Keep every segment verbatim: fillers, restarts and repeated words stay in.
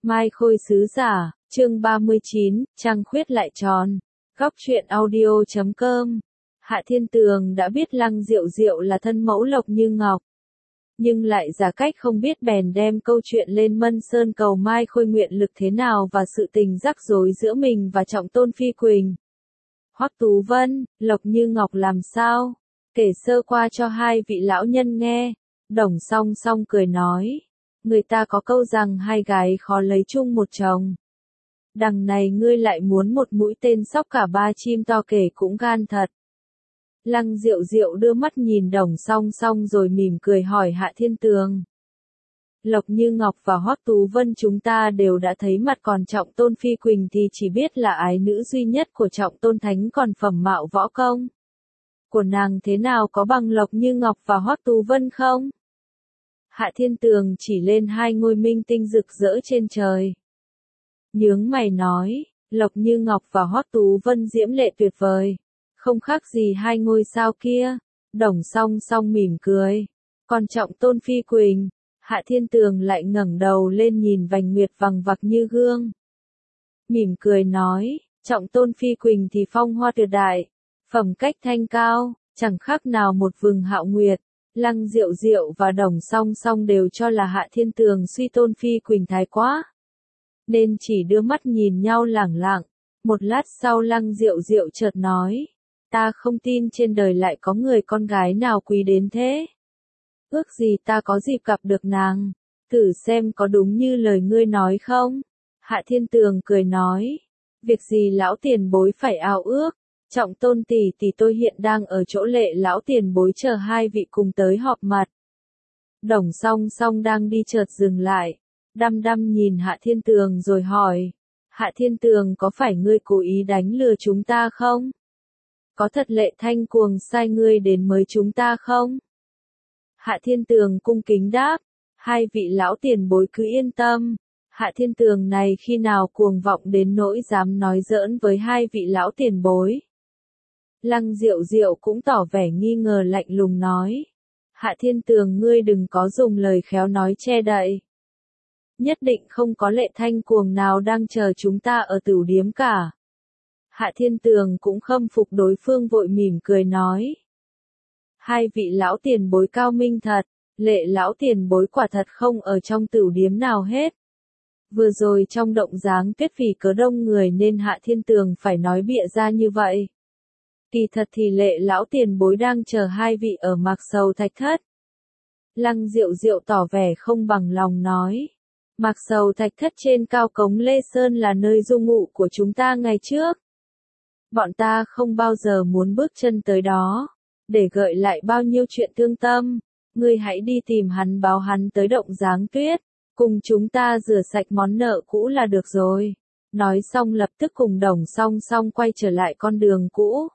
Mai Khôi sứ giả, chương ba mươi chín, trăng khuyết lại tròn. Góc truyện audio chấm com. Hạ Thiên Tường đã biết Lăng Diệu Diệu là thân mẫu Lộc Như Ngọc, nhưng lại giả cách không biết bèn đem câu chuyện lên Mân Sơn cầu Mai Khôi nguyện lực thế nào và sự tình rắc rối giữa mình và Trọng Tôn Phi Quỳnh. Hoắc Tú Vân, Lộc Như Ngọc làm sao? Kể sơ qua cho hai vị lão nhân nghe. Đồng Song Song cười nói, người ta có câu rằng hai gái khó lấy chung một chồng. Đằng này ngươi lại muốn một mũi tên sóc cả ba chim to kể cũng gan thật. Lăng Diệu Diệu đưa mắt nhìn Đồng Song Song rồi mỉm cười hỏi Hạ Thiên Tường. Lộc Như Ngọc và Hoắc Tú Vân chúng ta đều đã thấy mặt, còn Trọng Tôn Phi Quỳnh thì chỉ biết là ái nữ duy nhất của Trọng Tôn Thánh, còn phẩm mạo võ công của nàng thế nào có bằng Lộc Như Ngọc và Hoắc Tú Vân không? Hạ Thiên Tường chỉ lên hai ngôi minh tinh rực rỡ trên trời. Nhướng mày nói, Lộc Như Ngọc và Hoắc Tú Vân diễm lệ tuyệt vời, không khác gì hai ngôi sao kia. Đồng Song Song mỉm cười. Còn Trọng Tôn Phi Quỳnh, Hạ Thiên Tường lại ngẩng đầu lên nhìn vành nguyệt vằng vặc như gương. Mỉm cười nói, Trọng Tôn Phi Quỳnh thì phong hoa tuyệt đại, phẩm cách thanh cao, chẳng khác nào một vừng hạo nguyệt. Lăng Diệu Diệu và Đồng Song Song đều cho là Hạ Thiên Tường suy Tôn Phi Quỳnh thái quá, nên chỉ đưa mắt nhìn nhau lẳng lặng. Một lát sau Lăng Diệu Diệu chợt nói, ta không tin trên đời lại có người con gái nào quý đến thế. Ước gì ta có dịp gặp được nàng, thử xem có đúng như lời ngươi nói không? Hạ Thiên Tường cười nói, việc gì lão tiền bối phải ao ước. Trọng Tôn tỷ tỷ tôi hiện đang ở chỗ Lệ lão tiền bối chờ hai vị cùng tới họp mặt. Đồng Song Song đang đi chợt dừng lại, đăm đăm nhìn Hạ Thiên Tường rồi hỏi, Hạ Thiên Tường có phải ngươi cố ý đánh lừa chúng ta không? Có thật Lệ Thanh Cuồng sai ngươi đến mới chúng ta không? Hạ Thiên Tường cung kính đáp, hai vị lão tiền bối cứ yên tâm, Hạ Thiên Tường này khi nào cuồng vọng đến nỗi dám nói giỡn với hai vị lão tiền bối. Lăng Diệu Diệu cũng tỏ vẻ nghi ngờ lạnh lùng nói, Hạ Thiên Tường ngươi đừng có dùng lời khéo nói che đậy. Nhất định không có Lệ Thanh Cuồng nào đang chờ chúng ta ở tửu điếm cả. Hạ Thiên Tường cũng khâm phục đối phương vội mỉm cười nói, hai vị lão tiền bối cao minh thật, Lệ lão tiền bối quả thật không ở trong tửu điếm nào hết. Vừa rồi trong động dáng tuyết vì cớ đông người nên Hạ Thiên Tường phải nói bịa ra như vậy. Kỳ thật thì Lệ lão tiền bối đang chờ hai vị ở Mạc Sầu Thạch Thất. Lăng Diệu Diệu tỏ vẻ không bằng lòng nói, Mạc Sầu Thạch Thất trên cao cống Lê Sơn là nơi du ngụ của chúng ta ngày trước. Bọn ta không bao giờ muốn bước chân tới đó, để gợi lại bao nhiêu chuyện thương tâm. Ngươi hãy đi tìm hắn báo hắn tới động dáng tuyết, cùng chúng ta rửa sạch món nợ cũ là được rồi. Nói xong lập tức cùng Đồng Song Song quay trở lại con đường cũ.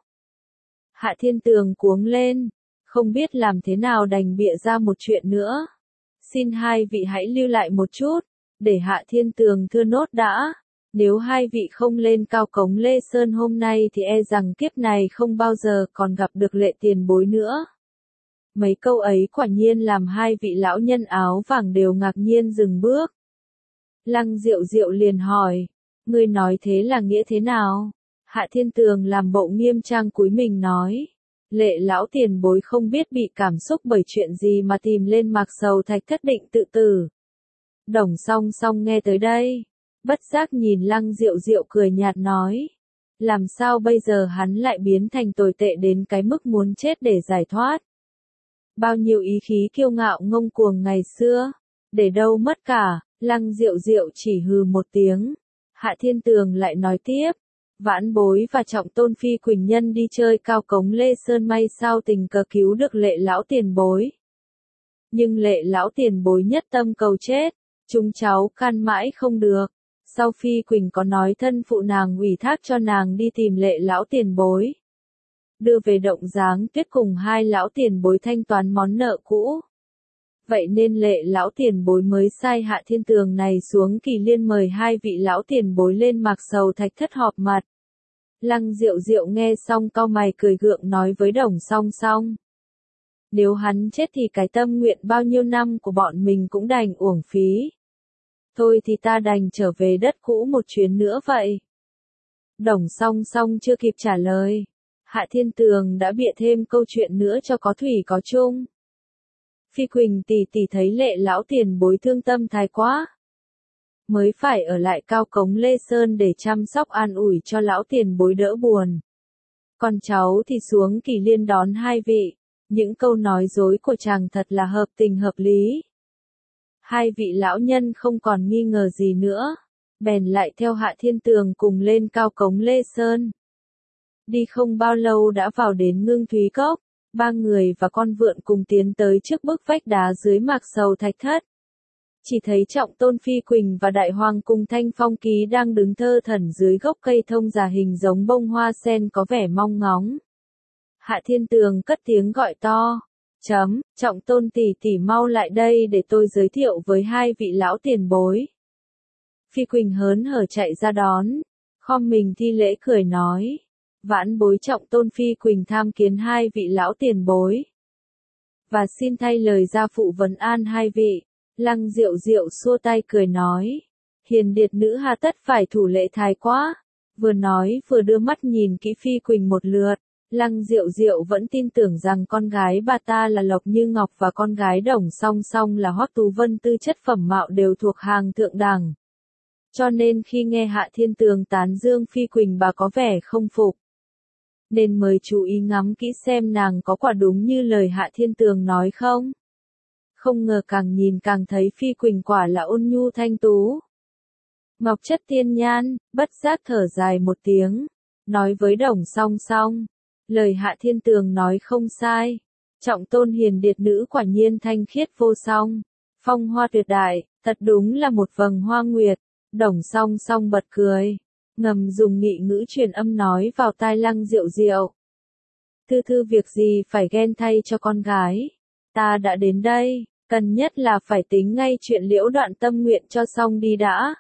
Hạ Thiên Tường cuống lên, không biết làm thế nào đành bịa ra một chuyện nữa. Xin hai vị hãy lưu lại một chút, để Hạ Thiên Tường thưa nốt đã. Nếu hai vị không lên cao cống Lê Sơn hôm nay thì e rằng kiếp này không bao giờ còn gặp được Lệ tiền bối nữa. Mấy câu ấy quả nhiên làm hai vị lão nhân áo vàng đều ngạc nhiên dừng bước. Lăng Diệu Diệu liền hỏi, ngươi nói thế là nghĩa thế nào? Hạ Thiên Tường làm bộ nghiêm trang cúi mình nói, Lệ lão tiền bối không biết bị cảm xúc bởi chuyện gì mà tìm lên Mạc Sầu Thạch Thất định tự tử. Đồng Song Song nghe tới đây, bất giác nhìn Lăng Diệu Diệu cười nhạt nói, làm sao bây giờ hắn lại biến thành tồi tệ đến cái mức muốn chết để giải thoát. Bao nhiêu ý khí kiêu ngạo ngông cuồng ngày xưa, để đâu mất cả. Lăng Diệu Diệu chỉ hừ một tiếng. Hạ Thiên Tường lại nói tiếp, Vãn bối và Trọng Tôn Phi Quỳnh nhân đi chơi cao cống Lê Sơn may sao tình cờ cứu được Lệ lão tiền bối. Nhưng Lệ lão tiền bối nhất tâm cầu chết, chúng cháu can mãi không được. Sau Phi Quỳnh có nói thân phụ nàng ủy thác cho nàng đi tìm Lệ lão tiền bối, đưa về động dáng tuyết cùng hai lão tiền bối thanh toán món nợ cũ. Vậy nên Lệ lão tiền bối mới sai Hạ Thiên Tường này xuống Kỳ Liên mời hai vị lão tiền bối lên Mạc Sầu Thạch Thất họp mặt. Lăng Diệu Diệu nghe xong cau mày cười gượng nói với Đồng Song Song, nếu hắn chết thì cái tâm nguyện bao nhiêu năm của bọn mình cũng đành uổng phí. Thôi thì ta đành trở về đất cũ một chuyến nữa vậy. Đồng Song Song chưa kịp trả lời. Hạ Thiên Tường đã bịa thêm câu chuyện nữa cho có thủy có chung. Phi Quỳnh tỷ tỷ thấy Lệ lão tiền bối thương tâm thái quá. Mới phải ở lại Cao Cống Lê Sơn để chăm sóc an ủi cho lão tiền bối đỡ buồn. Còn cháu thì xuống Kỳ Liên đón hai vị. Những câu nói dối của chàng thật là hợp tình hợp lý. Hai vị lão nhân không còn nghi ngờ gì nữa. Bèn lại theo Hạ Thiên Tường cùng lên Cao Cống Lê Sơn. Đi không bao lâu đã vào đến Ngưng Thúy Cốc. Ba người và con vượn cùng tiến tới trước bức vách đá dưới mạc sầu thạch thất. Chỉ thấy Trọng Tôn Phi Quỳnh và Đại Hoàng cùng Thanh Phong Ký đang đứng thơ thẩn dưới gốc cây thông già hình giống bông hoa sen có vẻ mong ngóng. Hạ Thiên Tường cất tiếng gọi to. Chấm, Trọng Tôn tỷ tỷ mau lại đây để tôi giới thiệu với hai vị lão tiền bối. Phi Quỳnh hớn hở chạy ra đón. Khom mình thi lễ cười nói. Vãn bối Trọng Tôn Phi Quỳnh tham kiến hai vị lão tiền bối. Và xin thay lời gia phụ vấn an hai vị. Lăng Diệu Diệu xua tay cười nói. Hiền điệt nữ hà tất phải thủ lễ thái quá. Vừa nói vừa đưa mắt nhìn kỹ Phi Quỳnh một lượt. Lăng Diệu Diệu vẫn tin tưởng rằng con gái bà ta là Lộc Như Ngọc và con gái Đồng Song Song là Hoắc Tú Vân tư chất phẩm mạo đều thuộc hàng thượng đẳng. Cho nên khi nghe Hạ Thiên Tường tán dương Phi Quỳnh bà có vẻ không phục. Nên mời chú ý ngắm kỹ xem nàng có quả đúng như lời Hạ Thiên Tường nói không. Không ngờ càng nhìn càng thấy Phi Quỳnh quả là ôn nhu thanh tú. Ngọc chất thiên nhan, bất giác thở dài một tiếng. Nói với Đồng Song Song. Lời Hạ Thiên Tường nói không sai. Trọng Tôn hiền điệt nữ quả nhiên thanh khiết vô song. Phong hoa tuyệt đại, thật đúng là một vầng hoa nguyệt. Đồng Song Song bật cười. Ngầm dùng nghị ngữ truyền âm nói vào tai Lăng Diệu Diệu. Thư thư việc gì phải ghen thay cho con gái. Ta đã đến đây, cần nhất là phải tính ngay chuyện liễu đoạn tâm nguyện cho xong đi đã.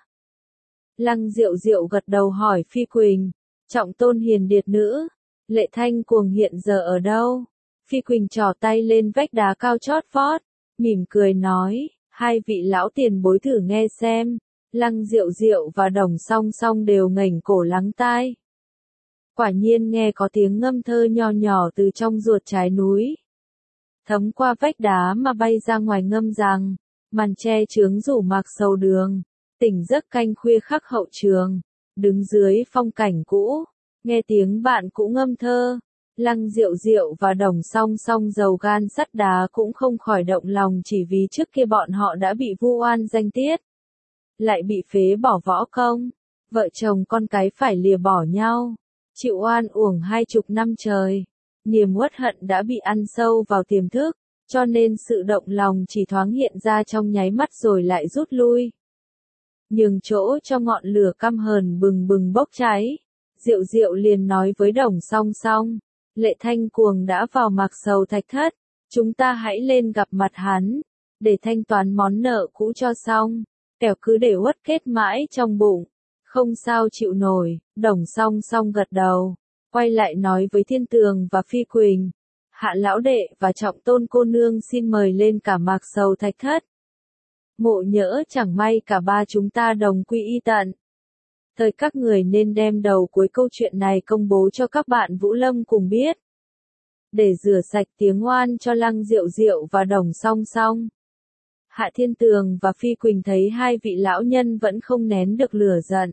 Lăng Diệu Diệu gật đầu hỏi Phi Quỳnh. Trọng Tôn hiền điệt nữ. Lệ Thanh Cuồng hiện giờ ở đâu? Phi Quỳnh trỏ tay lên vách đá cao chót vót, mỉm cười nói, hai vị lão tiền bối thử nghe xem. Lăng Diệu Diệu và Đồng Song Song đều ngẩng cổ lắng tai. Quả nhiên nghe có tiếng ngâm thơ nho nhỏ từ trong ruột trái núi. Thấm qua vách đá mà bay ra ngoài ngâm rằng, màn tre chướng rủ mạc sầu đường, tỉnh giấc canh khuya khắc hậu trường, đứng dưới phong cảnh cũ. Nghe tiếng bạn cũ ngâm thơ, Lăng Diệu Diệu và Đồng Song Song dầu gan sắt đá cũng không khỏi động lòng chỉ vì trước kia bọn họ đã bị vu oan danh tiết. Lại bị phế bỏ võ công, vợ chồng con cái phải lìa bỏ nhau, chịu oan uổng hai chục năm trời. Niềm uất hận đã bị ăn sâu vào tiềm thức, cho nên sự động lòng chỉ thoáng hiện ra trong nháy mắt rồi lại rút lui. Nhường chỗ cho ngọn lửa căm hờn bừng bừng bốc cháy. Diệu Diệu liền nói với Đồng Song Song, Lệ Thanh Cuồng đã vào mạc sầu thạch thất, chúng ta hãy lên gặp mặt hắn, để thanh toán món nợ cũ cho xong, kẻo cứ để uất kết mãi trong bụng, không sao chịu nổi. Đồng Song Song gật đầu, quay lại nói với Thiên Tường và Phi Quỳnh, Hạ lão đệ và Trọng Tôn cô nương xin mời lên cả mạc sầu thạch thất. Ngộ nhỡ chẳng may cả ba chúng ta đồng quy y tận. Thời các người nên đem đầu cuối câu chuyện này công bố cho các bạn Vũ Lâm cùng biết. Để rửa sạch tiếng oan cho Lăng Diệu Diệu và Đồng Song Song. Hạ Thiên Tường và Phi Quỳnh thấy hai vị lão nhân vẫn không nén được lửa giận.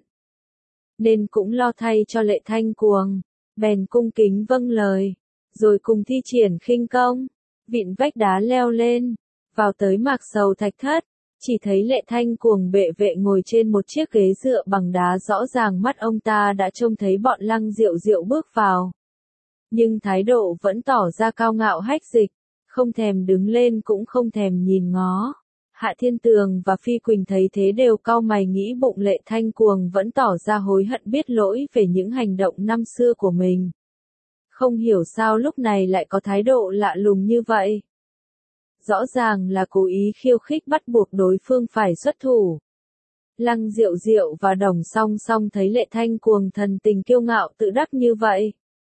Nên cũng lo thay cho Lệ Thanh Cuồng, bèn cung kính vâng lời, rồi cùng thi triển khinh công, vịn vách đá leo lên, vào tới mạc sầu thạch thất. Chỉ thấy Lệ Thanh Cuồng bệ vệ ngồi trên một chiếc ghế dựa bằng đá, rõ ràng mắt ông ta đã trông thấy bọn Lăng Diệu Diệu bước vào. Nhưng thái độ vẫn tỏ ra cao ngạo hách dịch, không thèm đứng lên cũng không thèm nhìn ngó. Hạ Thiên Tường và Phi Quỳnh thấy thế đều cau mày nghĩ bụng Lệ Thanh Cuồng vẫn tỏ ra hối hận biết lỗi về những hành động năm xưa của mình. Không hiểu sao lúc này lại có thái độ lạ lùng như vậy. Rõ ràng là cố ý khiêu khích bắt buộc đối phương phải xuất thủ. Lăng Diệu Diệu và Đồng Song Song thấy Lệ Thanh Cuồng thần tình kiêu ngạo tự đắc như vậy,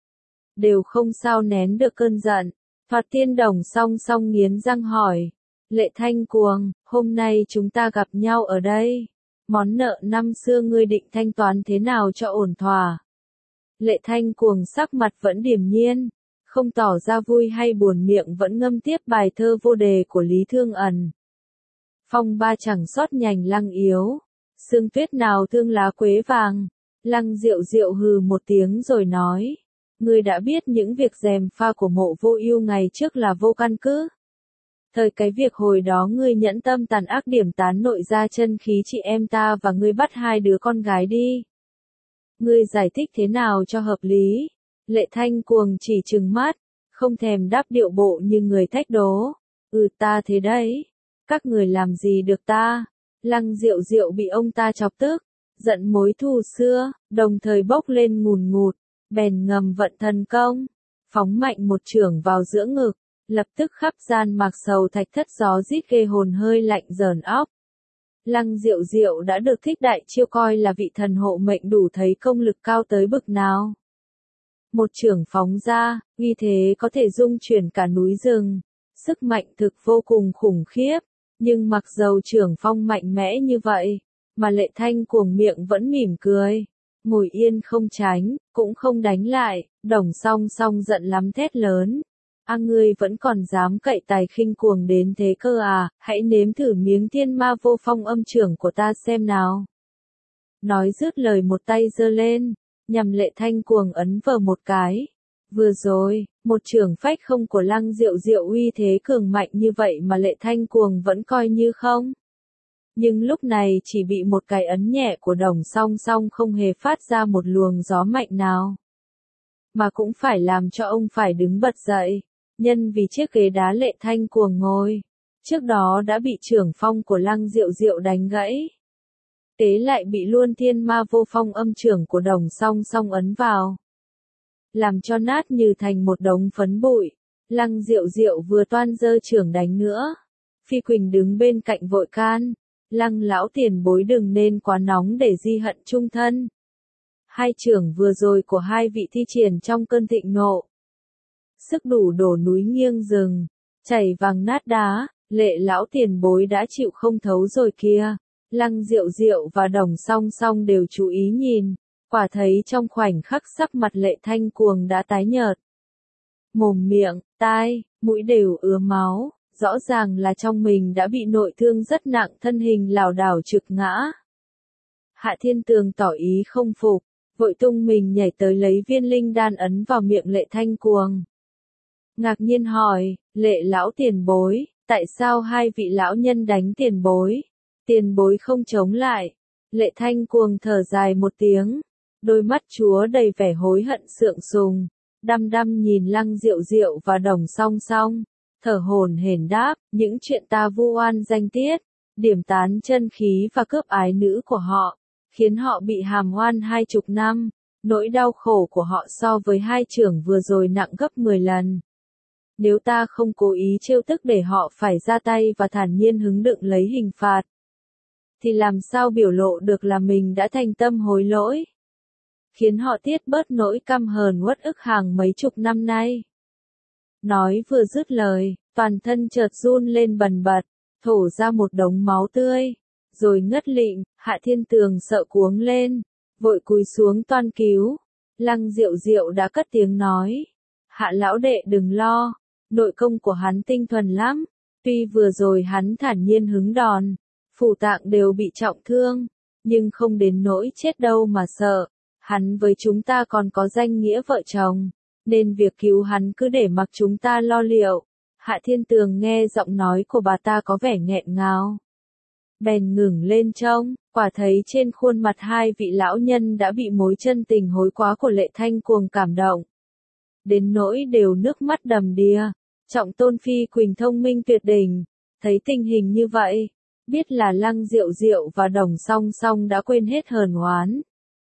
đều không sao nén được cơn giận. Thoạt tiên Đồng Song Song nghiến răng hỏi, Lệ Thanh Cuồng, hôm nay chúng ta gặp nhau ở đây, Món nợ năm xưa ngươi định thanh toán thế nào cho ổn thỏa? Lệ Thanh Cuồng sắc mặt vẫn điềm nhiên, không tỏ ra vui hay buồn, miệng vẫn ngâm tiếp bài thơ vô đề của Lý Thương Ẩn. Phong ba chẳng sót nhành lăng yếu, sương tuyết nào thương lá quế vàng. Lăng Diệu Diệu hừ một tiếng rồi nói, ngươi đã biết những việc gièm pha của Mộ Vô Ưu ngày trước là vô căn cứ. Thời cái việc hồi đó ngươi nhẫn tâm tàn ác điểm tán nội gia chân khí chị em ta và ngươi bắt hai đứa con gái đi. Ngươi giải thích thế nào cho hợp lý? Lệ Thanh Cuồng chỉ trừng mắt, không thèm đáp, điệu bộ như người thách đố. Ừ, ta thế đấy. Các người làm gì được ta? Lăng Diệu Diệu bị ông ta chọc tức, giận mối thù xưa, đồng thời bốc lên ngùn ngụt, bèn ngầm vận thần công, phóng mạnh một chưởng vào giữa ngực, lập tức khắp gian mạc sầu thạch thất gió rít ghê hồn, hơi lạnh rờn óc. Lăng Diệu Diệu đã được thích đại chiêu coi là vị thần hộ mệnh, đủ thấy công lực cao tới bực nào. Một chưởng phóng ra, uy thế có thể rung chuyển cả núi rừng, sức mạnh thực vô cùng khủng khiếp, nhưng mặc dầu chưởng phong mạnh mẽ như vậy, mà Lệ Thanh Cuồng miệng vẫn mỉm cười, ngồi yên không tránh, cũng không đánh lại. Đồng Song Song giận lắm thét lớn. A, ngươi vẫn còn dám cậy tài khinh cuồng đến thế cơ à, hãy nếm thử miếng thiên ma vô phong âm chưởng của ta xem nào. Nói dứt lời một tay giơ lên, nhằm Lệ Thanh Cuồng ấn vào một cái. Vừa rồi, một chưởng phách không của Lăng Diệu Diệu uy thế cường mạnh như vậy mà Lệ Thanh Cuồng vẫn coi như không. Nhưng lúc này chỉ bị một cái ấn nhẹ của Đồng Song Song không hề phát ra một luồng gió mạnh nào. Mà cũng phải làm cho ông phải đứng bật dậy, nhân vì chiếc ghế đá Lệ Thanh Cuồng ngồi trước đó đã bị chưởng phong của Lăng Diệu Diệu đánh gãy. Tế lại bị luôn thiên ma vô phong âm chưởng của Đồng Song Song ấn vào, làm cho nát như thành một đống phấn bụi. Lăng Diệu Diệu vừa toan giơ chưởng đánh nữa, Phi Quỳnh đứng bên cạnh vội can, Lăng lão tiền bối đừng nên quá nóng để di hận chung thân. Hai chưởng vừa rồi của hai vị thi triển trong cơn thịnh nộ, sức đủ đổ núi nghiêng rừng, chảy vàng nát đá. Lệ lão tiền bối đã chịu không thấu rồi kia. Lăng Diệu Diệu và Đồng Song Song đều chú ý nhìn, quả thấy trong khoảnh khắc sắc mặt Lệ Thanh Cuồng đã tái nhợt. Mồm miệng, tai, mũi đều ứa máu, rõ ràng là trong mình đã bị nội thương rất nặng, thân hình lảo đảo trực ngã. Hạ Thiên Tường tỏ ý không phục, vội tung mình nhảy tới lấy viên linh đan ấn vào miệng Lệ Thanh Cuồng. Ngạc nhiên hỏi, Lệ lão tiền bối, tại sao hai vị lão nhân đánh tiền bối? Tiền bối không chống lại. Lệ Thanh Cuồng thở dài một tiếng, đôi mắt chúa đầy vẻ hối hận sượng sùng, đăm đăm nhìn Lăng Diệu Diệu và Đồng Song Song, thở hổn hển đáp, những chuyện ta vu oan danh tiết, điểm tán chân khí và cướp ái nữ của họ, khiến họ bị hàm oan hai chục năm, nỗi đau khổ của họ so với hai chưởng vừa rồi nặng gấp mười lần. Nếu ta không cố ý trêu tức để họ phải ra tay và thản nhiên hứng đựng lấy hình phạt, thì làm sao biểu lộ được là mình đã thành tâm hối lỗi, khiến họ tiết bớt nỗi căm hờn uất ức hàng mấy chục năm nay. Nói vừa dứt lời, toàn thân chợt run lên bần bật, thổ ra một đống máu tươi, rồi ngất lịm. Hạ Thiên Tường sợ cuống lên, vội cúi xuống toan cứu. Lăng Diệu Diệu đã cất tiếng nói, Hạ lão đệ đừng lo, nội công của hắn tinh thuần lắm, tuy vừa rồi hắn thản nhiên hứng đòn, phủ tạng đều bị trọng thương, nhưng không đến nỗi chết đâu mà sợ. Hắn với chúng ta còn có danh nghĩa vợ chồng, nên việc cứu hắn cứ để mặc chúng ta lo liệu. Hạ Thiên Tường nghe giọng nói của bà ta có vẻ nghẹn ngào, bèn ngừng lên trông, quả thấy trên khuôn mặt hai vị lão nhân đã bị mối chân tình hối quá của Lệ Thanh Cuồng cảm động, đến nỗi đều nước mắt đầm đìa. Trọng Tôn Phi Quỳnh thông minh tuyệt đỉnh, thấy tình hình như vậy, biết là Lăng Diệu Diệu và Đồng Song Song đã quên hết hờn oán,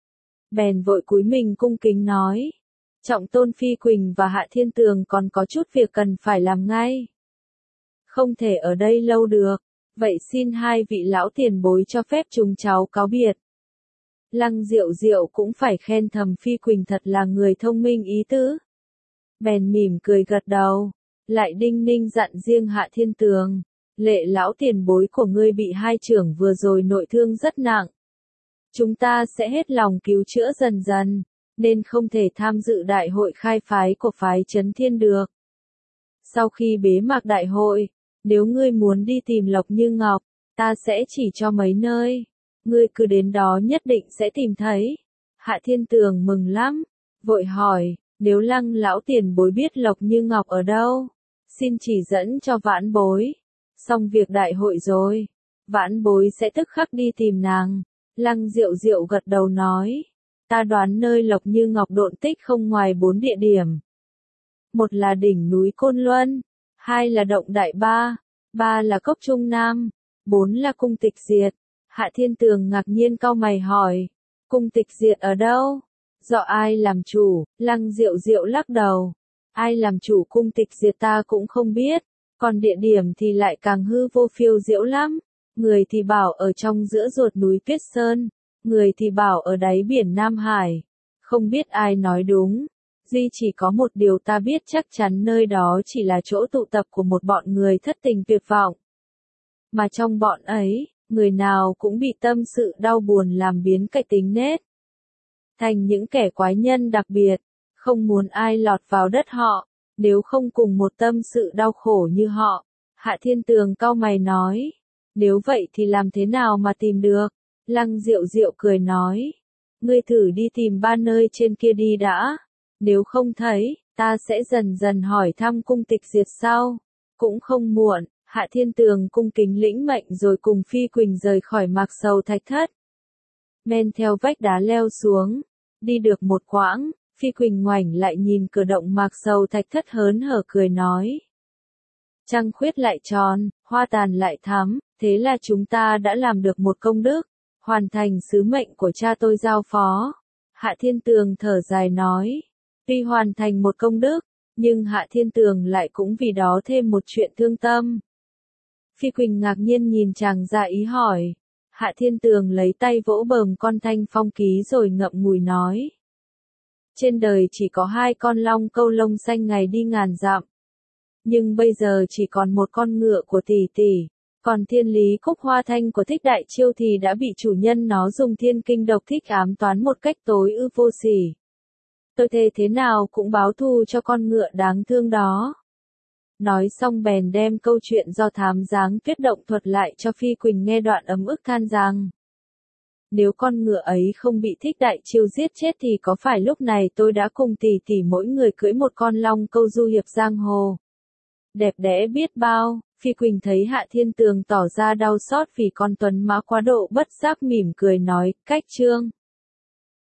bèn vội cúi mình cung kính nói, Trọng Tôn Phi Quỳnh và Hạ Thiên Tường còn có chút việc cần phải làm ngay, không thể ở đây lâu được, vậy xin hai vị lão tiền bối cho phép chúng cháu cáo biệt. Lăng Diệu Diệu cũng phải khen thầm Phi Quỳnh thật là người thông minh ý tứ, bèn mỉm cười gật đầu, lại đinh ninh dặn riêng Hạ Thiên Tường, Lệ lão tiền bối của ngươi bị hai trưởng vừa rồi nội thương rất nặng. Chúng ta sẽ hết lòng cứu chữa dần dần, nên không thể tham dự đại hội khai phái của phái Chấn Thiên được. Sau khi bế mạc đại hội, nếu ngươi muốn đi tìm Lộc Như Ngọc, ta sẽ chỉ cho mấy nơi. Ngươi cứ đến đó nhất định sẽ tìm thấy. Hạ Thiên Tường mừng lắm, vội hỏi, nếu Lăng lão tiền bối biết Lộc Như Ngọc ở đâu, xin chỉ dẫn cho vãn bối. Xong việc đại hội rồi, vãn bối sẽ tức khắc đi tìm nàng. Lăng Diệu Diệu gật đầu nói, ta đoán nơi Lộc Như Ngọc độn tích không ngoài bốn địa điểm. Một là đỉnh núi Côn Luân, hai là động Đại Ba, ba là cốc Trung Nam, bốn là cung Tịch Diệt. Hạ Thiên Tường ngạc nhiên cau mày hỏi, cung Tịch Diệt ở đâu? Do ai làm chủ? Lăng Diệu Diệu lắc đầu, ai làm chủ cung Tịch Diệt ta cũng không biết, còn địa điểm thì lại càng hư vô phiêu diễu lắm. Người thì bảo ở trong giữa ruột núi Tuyết Sơn, người thì bảo ở đáy biển Nam Hải. Không biết ai nói đúng, duy chỉ có một điều ta biết chắc chắn, nơi đó chỉ là chỗ tụ tập của một bọn người thất tình tuyệt vọng. Mà trong bọn ấy, người nào cũng bị tâm sự đau buồn làm biến cái tính nết thành những kẻ quái nhân đặc biệt, không muốn ai lọt vào đất họ, nếu không cùng một tâm sự đau khổ như họ. Hạ Thiên Tường cau mày nói, nếu vậy thì làm thế nào mà tìm được? Lăng Diệu Diệu cười nói, ngươi thử đi tìm ba nơi trên kia đi đã, nếu không thấy, ta sẽ dần dần hỏi thăm cung Tịch Diệt sau, cũng không muộn. Hạ Thiên Tường cung kính lĩnh mệnh rồi cùng Phi Quỳnh rời khỏi Mạc Sầu Thạch Thất. Men theo vách đá leo xuống, đi được một quãng, Phi Quỳnh ngoảnh lại nhìn cửa động Mạc Sầu Thạch Thất hớn hở cười nói, trăng khuyết lại tròn, hoa tàn lại thắm, thế là chúng ta đã làm được một công đức, hoàn thành sứ mệnh của cha tôi giao phó. Hạ Thiên Tường thở dài nói, tuy hoàn thành một công đức, nhưng Hạ Thiên Tường lại cũng vì đó thêm một chuyện thương tâm. Phi Quỳnh ngạc nhiên nhìn chàng ra ý hỏi, Hạ Thiên Tường lấy tay vỗ bờm con thanh phong ký rồi ngậm ngùi nói, trên đời chỉ có hai con long câu lông xanh ngày đi ngàn dặm. Nhưng bây giờ chỉ còn một con ngựa của tỷ tỷ, còn thiên lý cúc hoa thanh của Thích Đại Chiêu thì đã bị chủ nhân nó dùng thiên kinh độc thích ám toán một cách tối ư vô sỉ. Tôi thề thế nào cũng báo thù cho con ngựa đáng thương đó. Nói xong bèn đem câu chuyện do thám giáng tuyết động thuật lại cho Phi Quỳnh nghe, đoạn ấm ức than rằng, nếu con ngựa ấy không bị Thích Đại Chiêu giết chết thì có phải lúc này tôi đã cùng tỷ tỷ mỗi người cưỡi một con long câu du hiệp giang hồ. Đẹp đẽ biết bao. Phi Quỳnh thấy Hạ Thiên Tường tỏ ra đau xót vì con tuấn mã quá độ, bất giác mỉm cười nói, cách chương.